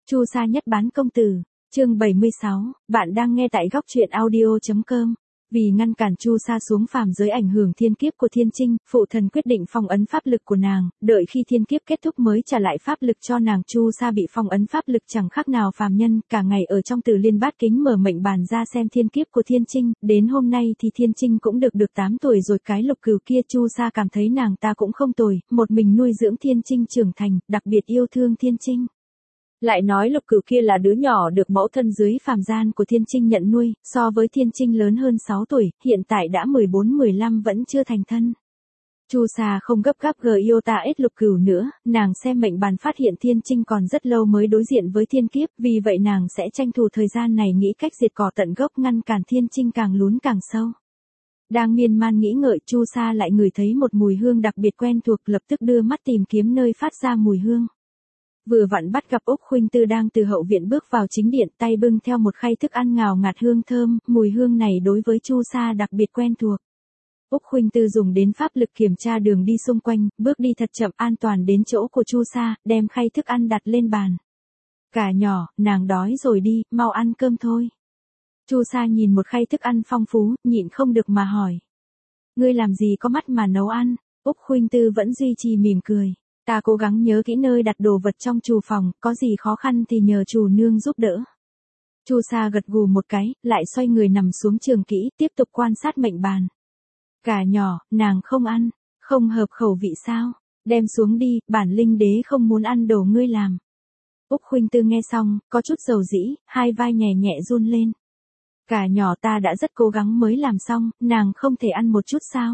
Chu Sa nhất bán công tử, chương 76, bạn đang nghe tại góc truyện audio.com. Vì ngăn cản Chu Sa xuống phàm giới ảnh hưởng thiên kiếp của Thiên Trinh, phụ thần quyết định phong ấn pháp lực của nàng, đợi khi thiên kiếp kết thúc mới trả lại pháp lực cho nàng. Chu Sa bị phong ấn pháp lực chẳng khác nào phàm nhân, cả ngày ở trong Tử Liên Bát Kính mở mệnh bàn ra xem thiên kiếp của Thiên Trinh, đến hôm nay thì Thiên Trinh cũng được 8 tuổi rồi. Cái Lục Cửu kia Chu Sa cảm thấy nàng ta cũng không tồi, một mình nuôi dưỡng Thiên Trinh trưởng thành, đặc biệt yêu thương Thiên Trinh. Lại nói Lục Cửu kia là đứa nhỏ được mẫu thân dưới phàm gian của Thiên Trinh nhận nuôi, so với Thiên Trinh lớn hơn 6 tuổi, hiện tại đã 14-15 vẫn chưa thành thân. Chu Sa không gấp gáp iota ít Lục Cửu nữa, nàng xem mệnh bàn phát hiện Thiên Trinh còn rất lâu mới đối diện với thiên kiếp, vì vậy nàng sẽ tranh thủ thời gian này nghĩ cách diệt cỏ tận gốc, ngăn cản Thiên Trinh càng lún càng sâu. Đang miên man nghĩ ngợi, Chu Sa lại ngửi thấy một mùi hương đặc biệt quen thuộc, lập tức đưa mắt tìm kiếm nơi phát ra mùi hương. Vừa vặn bắt gặp Úc Khuynh Tư đang từ hậu viện bước vào chính điện, tay bưng theo một khay thức ăn ngào ngạt hương thơm, mùi hương này đối với Chu Sa đặc biệt quen thuộc. Úc Khuynh Tư dùng đến pháp lực kiểm tra đường đi xung quanh, bước đi thật chậm an toàn đến chỗ của Chu Sa, đem khay thức ăn đặt lên bàn. Cả nhỏ, nàng đói rồi đi, mau ăn cơm thôi. Chu Sa nhìn một khay thức ăn phong phú, nhịn không được mà hỏi. Ngươi làm gì có mắt mà nấu ăn? Úc Khuynh Tư vẫn duy trì mỉm cười. Ta cố gắng nhớ kỹ nơi đặt đồ vật trong trù phòng, có gì khó khăn thì nhờ chủ nương giúp đỡ. Chu Sa gật gù một cái, lại xoay người nằm xuống trường kỹ, tiếp tục quan sát mệnh bàn. Cả nhỏ, nàng không ăn, không hợp khẩu vị sao? Đem xuống đi, bản linh đế không muốn ăn đồ ngươi làm. Úc Khuynh Tư nghe xong, có chút dầu dĩ, hai vai nhẹ nhẹ run lên. Cả nhỏ, ta đã rất cố gắng mới làm xong, nàng không thể ăn một chút sao?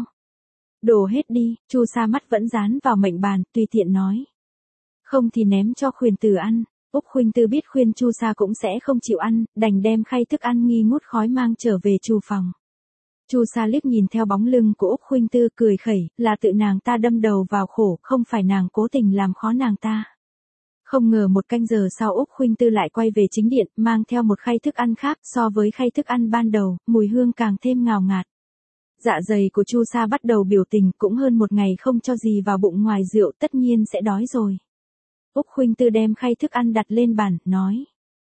Đổ hết đi. Chu Sa mắt vẫn dán vào mệnh bàn, tùy tiện nói. Không thì ném cho Khuynh Tư ăn. Úc Khuynh Tư biết khuyên Chu Sa cũng sẽ không chịu ăn, đành đem khay thức ăn nghi ngút khói mang trở về trù phòng. Chu Sa liếc nhìn theo bóng lưng của Úc Khuynh Tư, cười khẩy, là tự nàng ta đâm đầu vào khổ, không phải nàng cố tình làm khó nàng ta. Không ngờ một canh giờ sau Úc Khuynh Tư lại quay về chính điện, mang theo một khay thức ăn khác, so với khay thức ăn ban đầu, mùi hương càng thêm ngào ngạt. Dạ dày của Chu Sa bắt đầu biểu tình, cũng hơn một ngày không cho gì vào bụng ngoài rượu, tất nhiên sẽ đói rồi. Úc Khuynh Tư đem khay thức ăn đặt lên bàn, nói.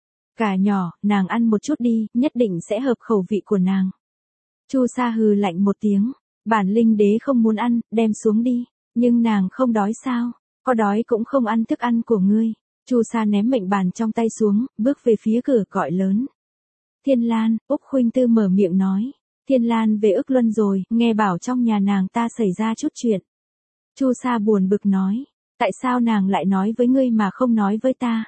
Cả nhỏ, nàng ăn một chút đi, nhất định sẽ hợp khẩu vị của nàng. Chu Sa hừ lạnh một tiếng, bản linh đế không muốn ăn, đem xuống đi, nhưng nàng không đói sao, có đói cũng không ăn thức ăn của ngươi. Chu Sa ném mệnh bàn trong tay xuống, bước về phía cửa gọi lớn. Thiên Lan. Úc Khuynh Tư mở miệng nói. Thiên Lan về Ức Luân rồi, nghe bảo trong nhà nàng ta xảy ra chút chuyện. Chu Sa buồn bực nói, tại sao nàng lại nói với ngươi mà không nói với ta?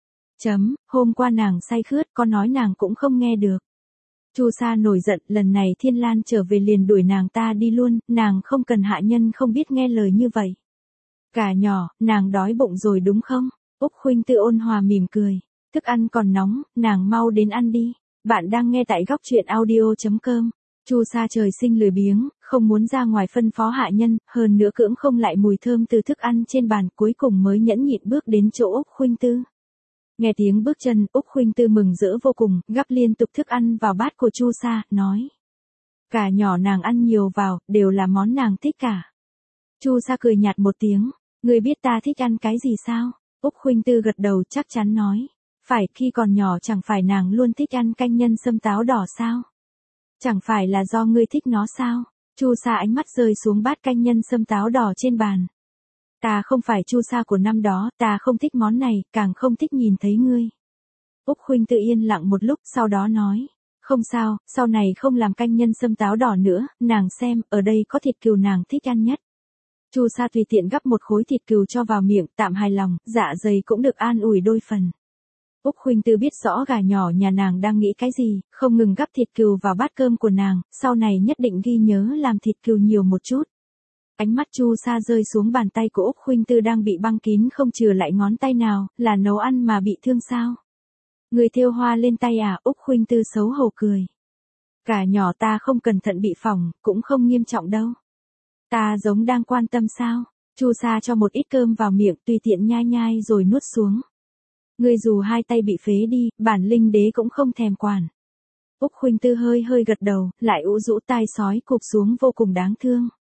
Hôm qua nàng say khướt, có nói nàng cũng không nghe được. Chu Sa nổi giận, lần này Thiên Lan trở về liền đuổi nàng ta đi luôn, nàng không cần hạ nhân không biết nghe lời như vậy. Cả nhỏ, nàng đói bụng rồi đúng không? Úc Khuynh Tư ôn hòa mỉm cười, thức ăn còn nóng, nàng mau đến ăn đi. Bạn đang nghe tại góc truyện audio.com. Chu Sa trời sinh lười biếng, không muốn ra ngoài phân phó hạ nhân, hơn nữa cưỡng không lại mùi thơm từ thức ăn trên bàn, cuối cùng mới nhẫn nhịn bước đến chỗ Úc Khuynh Tư. Nghe tiếng bước chân, Úc Khuynh Tư mừng rỡ vô cùng, gắp liên tục thức ăn vào bát của Chu Sa, nói. Cả nhỏ nàng ăn nhiều vào, đều là món nàng thích cả. Chu Sa cười nhạt một tiếng, ngươi biết ta thích ăn cái gì sao? Úc Khuynh Tư gật đầu chắc chắn nói. Phải, khi còn nhỏ chẳng phải nàng luôn thích ăn canh nhân sâm táo đỏ sao? Chẳng phải là do ngươi thích nó sao? Chu Sa ánh mắt rơi xuống bát canh nhân sâm táo đỏ trên bàn. Ta không phải Chu Sa của năm đó, ta không thích món này, càng không thích nhìn thấy ngươi. Úc Khuynh Tư yên lặng một lúc, sau đó nói. Không sao, sau này không làm canh nhân sâm táo đỏ nữa, nàng xem, ở đây có thịt cừu nàng thích ăn nhất. Chu Sa tùy tiện gắp một khối thịt cừu cho vào miệng, tạm hài lòng, dạ dày cũng được an ủi đôi phần. Úc Khuynh Tư biết rõ gà nhỏ nhà nàng đang nghĩ cái gì, không ngừng gắp thịt cừu vào bát cơm của nàng, sau này nhất định ghi nhớ làm thịt cừu nhiều một chút. Ánh mắt Chu Sa rơi xuống bàn tay của Úc Khuynh Tư đang bị băng kín không chừa lại ngón tay nào, là nấu ăn mà bị thương sao? Người thêu hoa lên tay à? Úc Khuynh Tư xấu hổ cười. Cả nhỏ, ta không cẩn thận bị phỏng, cũng không nghiêm trọng đâu. Ta giống đang quan tâm sao? Chu Sa cho một ít cơm vào miệng, tùy tiện nhai nhai rồi nuốt xuống. Ngươi dù hai tay bị phế đi, bản linh đế cũng không thèm quản. Úc Khuynh Tư hơi gật đầu, lại ủ rũ tai sói cụp xuống vô cùng đáng thương.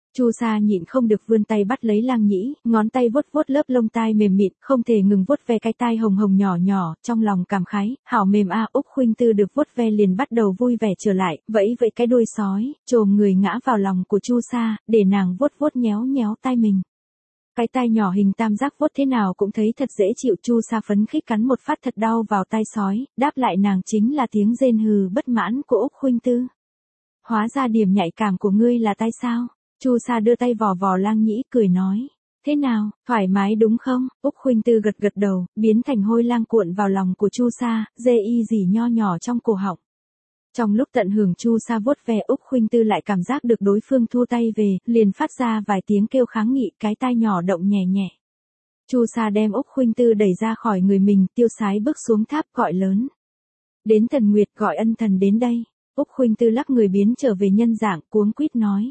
Chu Sa nhịn không được vươn tay bắt lấy Lang Nhĩ, ngón tay vuốt vuốt lớp lông tai mềm mịn, không thể ngừng vuốt ve cái tai hồng hồng nhỏ nhỏ, trong lòng cảm khái, hảo mềm a. Úc Khuynh Tư được vuốt ve liền bắt đầu vui vẻ trở lại, vẫy vẫy cái đuôi sói, chồm người ngã vào lòng của Chu Sa, để nàng vuốt vuốt nhéo nhéo tai mình. Cái tai nhỏ hình tam giác vuốt thế nào cũng thấy thật dễ chịu. Chu Sa phấn khích cắn một phát thật đau vào tai sói, đáp lại nàng chính là tiếng rên hừ bất mãn của Úc Khuynh Tư. Hóa ra điểm nhạy cảm của ngươi là tai sao? Chu Sa đưa tay vò vò Lang Nhĩ, cười nói. Thế nào, thoải mái đúng không? Úc Khuynh Tư gật gật đầu, biến thành hôi lang cuộn vào lòng của Chu Sa, dê y dỉ nho nhỏ trong cổ họng. Trong lúc tận hưởng Chu Sa vuốt ve, Úc Khuynh Tư lại cảm giác được đối phương thua tay về, liền phát ra vài tiếng kêu kháng nghị, cái tai nhỏ động nhẹ nhẹ. Chu Sa đem Úc Khuynh Tư đẩy ra khỏi người mình, tiêu sái bước xuống tháp gọi lớn. Đến Thần Nguyệt, gọi ân thần đến đây. Úc Khuynh Tư lắc người biến trở về nhân dạng, cuống quýt nói.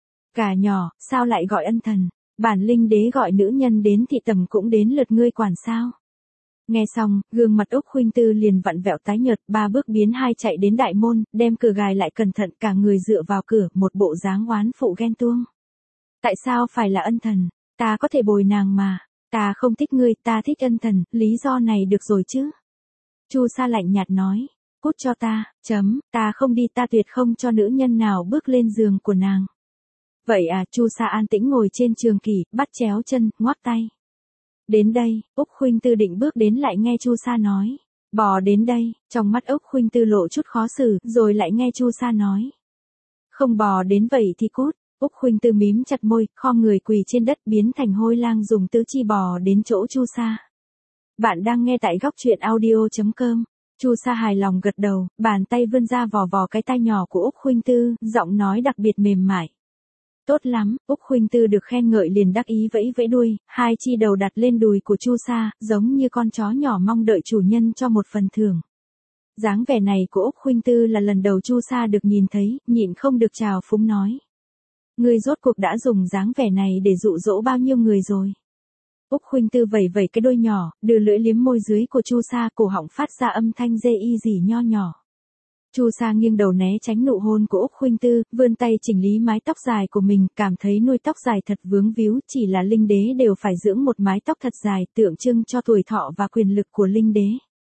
Gà nhỏ, sao lại gọi ân thần? Bản linh đế gọi nữ nhân đến thì tầm cũng đến lượt ngươi quản sao? Nghe xong, gương mặt Úc Khuynh Tư liền vặn vẹo tái nhợt, 3 bước biến 2 chạy đến đại môn, đem cửa gài lại cẩn thận, cả người dựa vào cửa, một bộ dáng oán phụ ghen tuông. Tại sao phải là ân thần? Ta có thể bồi nàng mà. Ta không thích ngươi, ta thích ân thần, lý do này được rồi chứ? Chu Sa lạnh nhạt nói. Cút cho ta, ta không đi, ta tuyệt không cho nữ nhân nào bước lên giường của nàng. Vậy à? Chu Sa an tĩnh ngồi trên trường kỷ, bắt chéo chân, ngoắc tay. Đến đây. Úc Khuynh Tư định bước đến lại nghe Chu Sa nói. Bò đến đây. Trong mắt Úc Khuynh Tư lộ chút khó xử, rồi lại nghe Chu Sa nói. Không bò đến vậy thì cút. Úc Khuynh Tư mím chặt môi, khom người quỳ trên đất, biến thành hôi lang dùng tứ chi bò đến chỗ Chu Sa. Bạn đang nghe tại góc truyện audio.com. Chu Sa hài lòng gật đầu, bàn tay vươn ra vò vò cái tai nhỏ của Úc Khuynh Tư, giọng nói đặc biệt mềm mại. Tốt lắm. Úc Khuynh Tư được khen ngợi liền đắc ý vẫy vẫy đuôi, hai chi đầu đặt lên đùi của Chu Sa, giống như con chó nhỏ mong đợi chủ nhân cho một phần thưởng. Dáng vẻ này của Úc Khuynh Tư là lần đầu Chu Sa được nhìn thấy, nhịn không được trào phúng nói. Ngươi rốt cuộc đã dùng dáng vẻ này để dụ dỗ bao nhiêu người rồi? Úc Khuynh Tư vẩy vẩy cái đuôi nhỏ, đưa lưỡi liếm môi dưới của Chu Sa, cổ họng phát ra âm thanh dê y dỉ nho nhỏ. Chu Sa nghiêng đầu né tránh nụ hôn của Úc Khuynh Tư, vươn tay chỉnh lý mái tóc dài của mình, cảm thấy nuôi tóc dài thật vướng víu, chỉ là linh đế đều phải dưỡng một mái tóc thật dài, tượng trưng cho tuổi thọ và quyền lực của linh đế.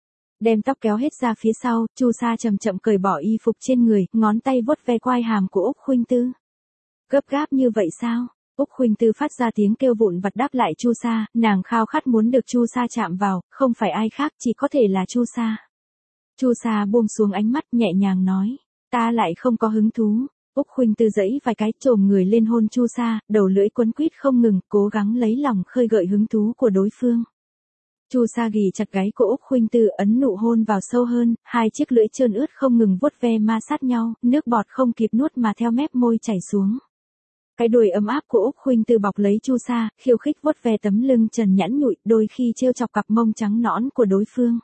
Đem tóc kéo hết ra phía sau, Chu Sa chậm chậm cởi bỏ y phục trên người, ngón tay vuốt ve quai hàm của Úc Khuynh Tư. Gấp gáp như vậy sao? Úc Khuynh Tư phát ra tiếng kêu vụn vặt đáp lại Chu Sa, nàng khao khát muốn được Chu Sa chạm vào, không phải ai khác, chỉ có thể là Chu Sa. Chu Sa buông xuống ánh mắt, nhẹ nhàng nói, ta lại không có hứng thú. Úc Khuynh Tư giãy vài cái, chồm người lên hôn Chu Sa, đầu lưỡi quấn quýt không ngừng, cố gắng lấy lòng khơi gợi hứng thú của đối phương. Chu Sa ghì chặt gáy của Úc Khuynh Tư, ấn nụ hôn vào sâu hơn, hai chiếc lưỡi trơn ướt không ngừng vuốt ve ma sát nhau, nước bọt không kịp nuốt mà theo mép môi chảy xuống. Cái đuôi ấm áp của Úc Khuynh Tư bọc lấy Chu Sa, khiêu khích vuốt ve tấm lưng trần nhẵn nhụi, đôi khi trêu chọc cặp mông trắng nõn của đối phương.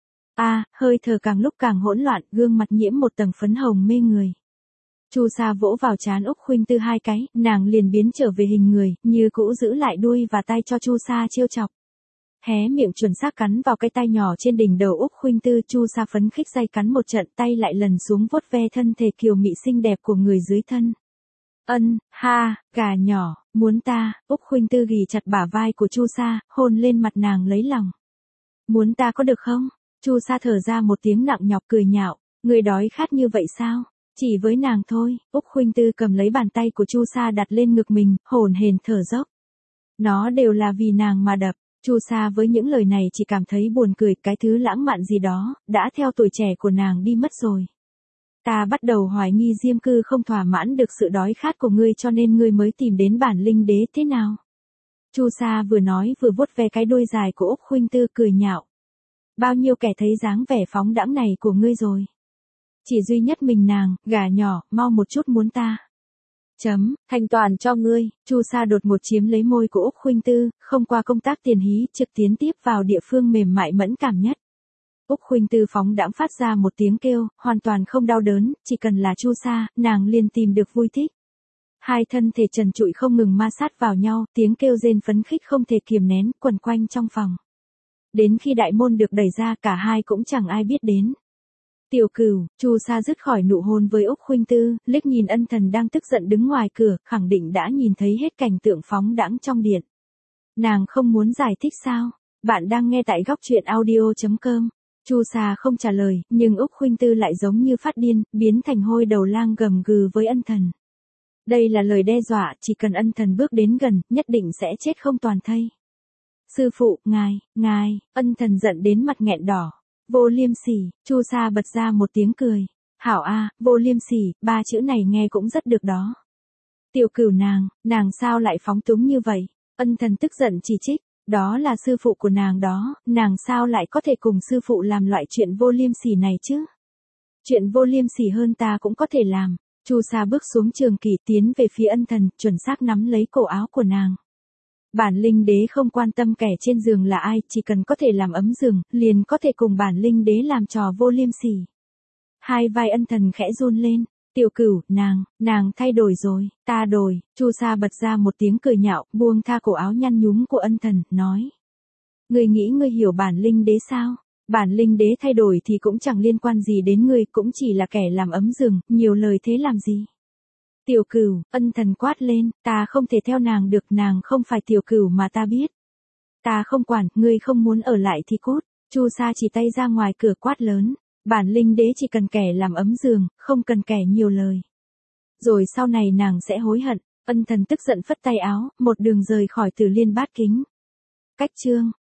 Hơi thở càng lúc càng hỗn loạn, gương mặt nhiễm một tầng phấn hồng mê người. Chu Sa vỗ vào trán Úc Khuynh Tư hai cái, nàng liền biến trở về hình người, như cũ giữ lại đuôi và tay cho Chu Sa trêu chọc. Hé miệng chuẩn xác cắn vào cái tai nhỏ trên đỉnh đầu Úc Khuynh Tư, Chu Sa phấn khích day cắn một trận, tay lại lần xuống vuốt ve thân thể kiều mị xinh đẹp của người dưới thân. Gà nhỏ, muốn ta? Úc Khuynh Tư ghì chặt bả vai của Chu Sa, hôn lên mặt nàng lấy lòng. Muốn ta có được không? Chu Sa thở ra một tiếng nặng nhọc cười nhạo, người đói khát như vậy sao? Chỉ với nàng thôi. Úc Khuynh Tư cầm lấy bàn tay của Chu Sa đặt lên ngực mình, hổn hển thở dốc. Nó đều là vì nàng mà đập. Chu Sa với những lời này chỉ cảm thấy buồn cười, cái thứ lãng mạn gì đó, đã theo tuổi trẻ của nàng đi mất rồi. Ta bắt đầu hoài nghi Diêm Cư không thỏa mãn được sự đói khát của ngươi cho nên ngươi mới tìm đến bản linh đế thế nào? Chu Sa vừa nói vừa vuốt ve cái đuôi dài của Úc Khuynh Tư, cười nhạo. Bao nhiêu kẻ thấy dáng vẻ phóng đãng này của ngươi rồi. Chỉ duy nhất mình nàng, gà nhỏ, mau một chút muốn ta. Thành toàn cho ngươi. Chu Sa đột ngột chiếm lấy môi của Úc Khuynh Tư, không qua công tác tiền hí, trực tiến tiếp vào địa phương mềm mại mẫn cảm nhất. Úc Khuynh Tư phóng đãng phát ra một tiếng kêu, hoàn toàn không đau đớn, chỉ cần là Chu Sa, nàng liền tìm được vui thích. Hai thân thể trần trụi không ngừng ma sát vào nhau, tiếng kêu rên phấn khích không thể kiềm nén, quẩn quanh trong phòng. Đến khi đại môn được đẩy ra, cả hai cũng chẳng ai biết đến. Tiểu Cửu, Chu Sa dứt khỏi nụ hôn với Úc Khuynh Tư, liếc nhìn Ân Thần đang tức giận đứng ngoài cửa, khẳng định đã nhìn thấy hết cảnh tượng phóng đãng trong điện. Nàng không muốn giải thích sao? Bạn đang nghe tại góc truyện audio.com. Chu Sa không trả lời, nhưng Úc Khuynh Tư lại giống như phát điên, biến thành hôi đầu lang gầm gừ với Ân Thần. Đây là lời đe dọa, chỉ cần Ân Thần bước đến gần, nhất định sẽ chết không toàn thây. Sư phụ, ngài, Ân Thần giận đến mặt nghẹn đỏ. Vô liêm sỉ, Chu Sa bật ra một tiếng cười. Hảo a, vô liêm sỉ, ba chữ này nghe cũng rất được đó. Tiểu Cửu nàng sao lại phóng túng như vậy? Ân Thần tức giận chỉ trích, đó là sư phụ của nàng đó, nàng sao lại có thể cùng sư phụ làm loại chuyện vô liêm sỉ này chứ? Chuyện vô liêm sỉ hơn ta cũng có thể làm. Chu Sa bước xuống trường kỷ tiến về phía Ân Thần, chuẩn xác nắm lấy cổ áo của nàng. Bản linh đế không quan tâm kẻ trên giường là ai, chỉ cần có thể làm ấm giường, liền có thể cùng bản linh đế làm trò vô liêm sỉ. Hai vai Ân Thần khẽ run lên. Tiểu Cửu, nàng thay đổi rồi, ta đổi. Chu Sa bật ra một tiếng cười nhạo, buông tha cổ áo nhăn nhúm của Ân Thần, nói. Ngươi nghĩ ngươi hiểu bản linh đế sao? Bản linh đế thay đổi thì cũng chẳng liên quan gì đến ngươi, cũng chỉ là kẻ làm ấm giường, nhiều lời thế làm gì? Tiểu Cửu, Ân Thần quát lên, ta không thể theo nàng được, nàng không phải Tiểu Cửu mà ta biết. Ta không quản, ngươi không muốn ở lại thì cút. Chu Sa chỉ tay ra ngoài cửa quát lớn. Bản linh đế chỉ cần kẻ làm ấm giường, không cần kẻ nhiều lời. Rồi sau này nàng sẽ hối hận. Ân Thần tức giận phất tay áo, một đường rời khỏi Tử Liên Bát Kính. Cách chương